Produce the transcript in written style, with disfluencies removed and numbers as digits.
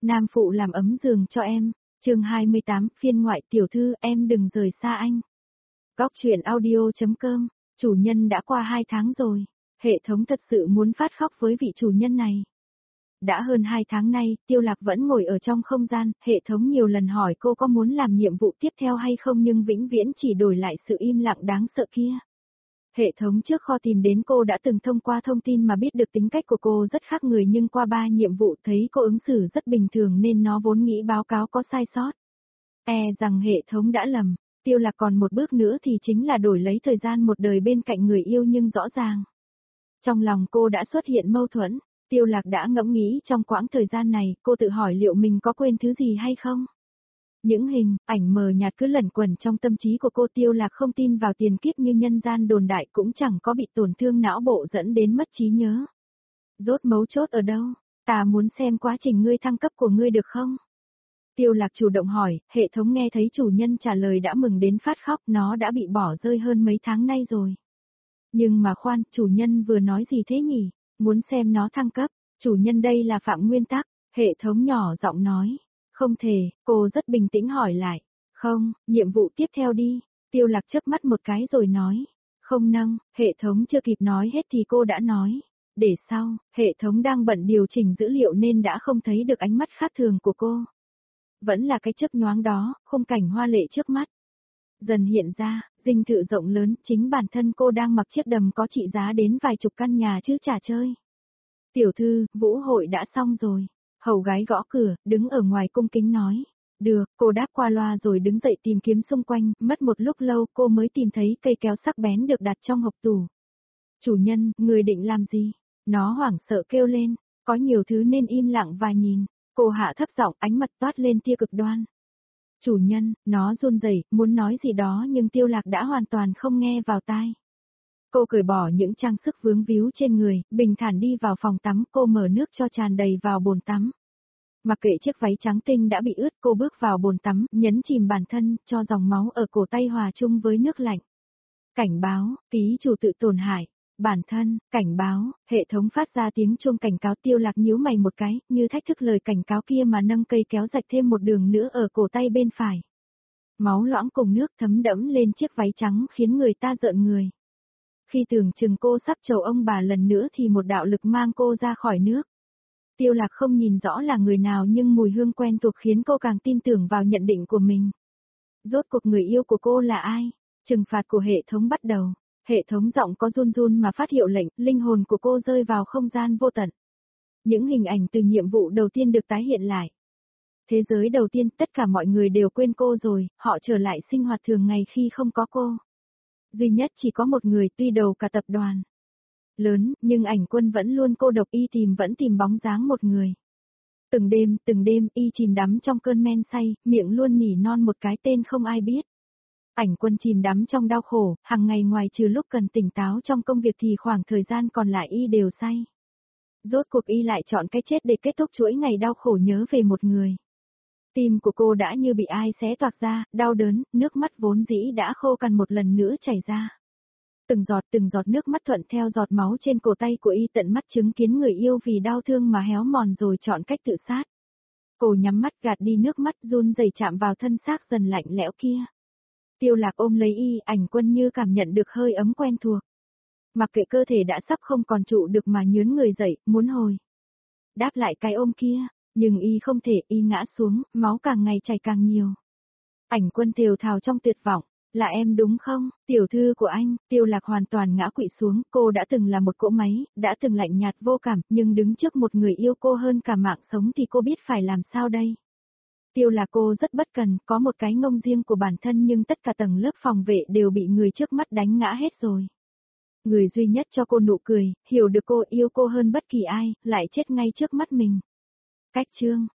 Nam phụ làm ấm giường cho em. Chương 28, phiên ngoại tiểu thư, em đừng rời xa anh. Góc truyện audio.com. Chủ nhân đã qua 2 tháng rồi. Hệ thống thật sự muốn phát khóc với vị chủ nhân này. Đã hơn 2 tháng nay, Tiêu Lạc vẫn ngồi ở trong không gian, hệ thống nhiều lần hỏi cô có muốn làm nhiệm vụ tiếp theo hay không nhưng vĩnh viễn chỉ đổi lại sự im lặng đáng sợ kia. Hệ thống trước kho tìm đến cô đã từng thông qua thông tin mà biết được tính cách của cô rất khác người nhưng qua 3 nhiệm vụ thấy cô ứng xử rất bình thường nên nó vốn nghĩ báo cáo có sai sót. Rằng hệ thống đã lầm, Tiêu Lạc còn một bước nữa thì chính là đổi lấy thời gian một đời bên cạnh người yêu nhưng rõ ràng. Trong lòng cô đã xuất hiện mâu thuẫn, Tiêu Lạc đã ngẫm nghĩ trong quãng thời gian này cô tự hỏi liệu mình có quên thứ gì hay không. Những hình, ảnh mờ nhạt cứ lẩn quẩn trong tâm trí của cô. Tiêu Lạc không tin vào tiền kiếp như nhân gian đồn đại cũng chẳng có bị tổn thương não bộ dẫn đến mất trí nhớ. Rốt mấu chốt ở đâu? Ta muốn xem quá trình ngươi thăng cấp của ngươi được không? Tiêu Lạc chủ động hỏi, hệ thống nghe thấy chủ nhân trả lời đã mừng đến phát khóc, nó đã bị bỏ rơi hơn mấy tháng nay rồi. Nhưng mà khoan, chủ nhân vừa nói gì thế nhỉ? Muốn xem nó thăng cấp, chủ nhân đây là phạm nguyên tắc, hệ thống nhỏ giọng nói. Không thể, cô rất bình tĩnh hỏi lại. Không, nhiệm vụ tiếp theo đi. Tiêu Lạc chớp mắt một cái rồi nói. Không nâng, hệ thống chưa kịp nói hết thì cô đã nói. Để sau, hệ thống đang bận điều chỉnh dữ liệu nên đã không thấy được ánh mắt khác thường của cô. Vẫn là cái chớp nhoáng đó, khung cảnh hoa lệ trước mắt. Dần hiện ra, dinh thự rộng lớn, chính bản thân cô đang mặc chiếc đầm có trị giá đến vài chục căn nhà chứ chả chơi. Tiểu thư, vũ hội đã xong rồi. Hầu gái gõ cửa, đứng ở ngoài cung kính nói. Được, cô đáp qua loa rồi đứng dậy tìm kiếm xung quanh, mất một lúc lâu cô mới tìm thấy cây kéo sắc bén được đặt trong hộc tủ. Chủ nhân, người định làm gì? Nó hoảng sợ kêu lên, có nhiều thứ nên im lặng và nhìn. Cô hạ thấp giọng, ánh mặt toát lên tia cực đoan. Chủ nhân, nó run rẩy, muốn nói gì đó nhưng Tiêu Lạc đã hoàn toàn không nghe vào tai. Cô cởi bỏ những trang sức vướng víu trên người, bình thản đi vào phòng tắm, cô mở nước cho tràn đầy vào bồn tắm. Mặc kệ chiếc váy trắng tinh đã bị ướt, cô bước vào bồn tắm, nhấn chìm bản thân, cho dòng máu ở cổ tay hòa chung với nước lạnh. Cảnh báo, ký chủ tự tổn hại. Bản thân, cảnh báo, hệ thống phát ra tiếng chuông cảnh cáo. Tiêu Lạc nhíu mày một cái, như thách thức lời cảnh cáo kia mà nâng cây kéo rạch thêm một đường nữa ở cổ tay bên phải. Máu loãng cùng nước thấm đẫm lên chiếc váy trắng khiến người ta rợn người. Khi tưởng chừng cô sắp chầu ông bà lần nữa thì một đạo lực mang cô ra khỏi nước. Tiêu Lạc không nhìn rõ là người nào nhưng mùi hương quen thuộc khiến cô càng tin tưởng vào nhận định của mình. Rốt cuộc người yêu của cô là ai? Trừng phạt của hệ thống bắt đầu. Hệ thống giọng có run run mà phát hiệu lệnh, linh hồn của cô rơi vào không gian vô tận. Những hình ảnh từ nhiệm vụ đầu tiên được tái hiện lại. Thế giới đầu tiên, tất cả mọi người đều quên cô rồi, họ trở lại sinh hoạt thường ngày khi không có cô. Duy nhất chỉ có một người, tuy đầu cả tập đoàn lớn, nhưng ảnh quân vẫn luôn cô độc, vẫn tìm bóng dáng một người. Từng đêm, y chìm đắm trong cơn men say, miệng luôn nỉ non một cái tên không ai biết. Ảnh quân chìm đắm trong đau khổ, hàng ngày ngoài trừ lúc cần tỉnh táo trong công việc thì khoảng thời gian còn lại y đều say. Rốt cuộc y lại chọn cái chết để kết thúc chuỗi ngày đau khổ nhớ về một người. Tim của cô đã như bị ai xé toạc ra, đau đớn, nước mắt vốn dĩ đã khô cằn một lần nữa chảy ra. Từng giọt nước mắt thuận theo giọt máu trên cổ tay của y, tận mắt chứng kiến người yêu vì đau thương mà héo mòn rồi chọn cách tự sát. Cô nhắm mắt gạt đi nước mắt, run rẩy chạm vào thân xác dần lạnh lẽo kia. Tiêu Lạc ôm lấy y, ảnh quân như cảm nhận được hơi ấm quen thuộc. Mặc kệ cơ thể đã sắp không còn trụ được mà nhướn người dậy, muốn hồi đáp lại cái ôm kia, nhưng y không thể, y ngã xuống, máu càng ngày chảy càng nhiều. Ảnh quân thều thào trong tuyệt vọng. Là em đúng không, tiểu thư của anh? Tiêu Lạc hoàn toàn ngã quỵ xuống, cô đã từng là một cỗ máy, đã từng lạnh nhạt vô cảm, nhưng đứng trước một người yêu cô hơn cả mạng sống thì cô biết phải làm sao đây? Tiêu Lạc cô rất bất cần, có một cái ngông riêng của bản thân nhưng tất cả tầng lớp phòng vệ đều bị người trước mắt đánh ngã hết rồi. Người duy nhất cho cô nụ cười, hiểu được cô, yêu cô hơn bất kỳ ai, lại chết ngay trước mắt mình. Cách chương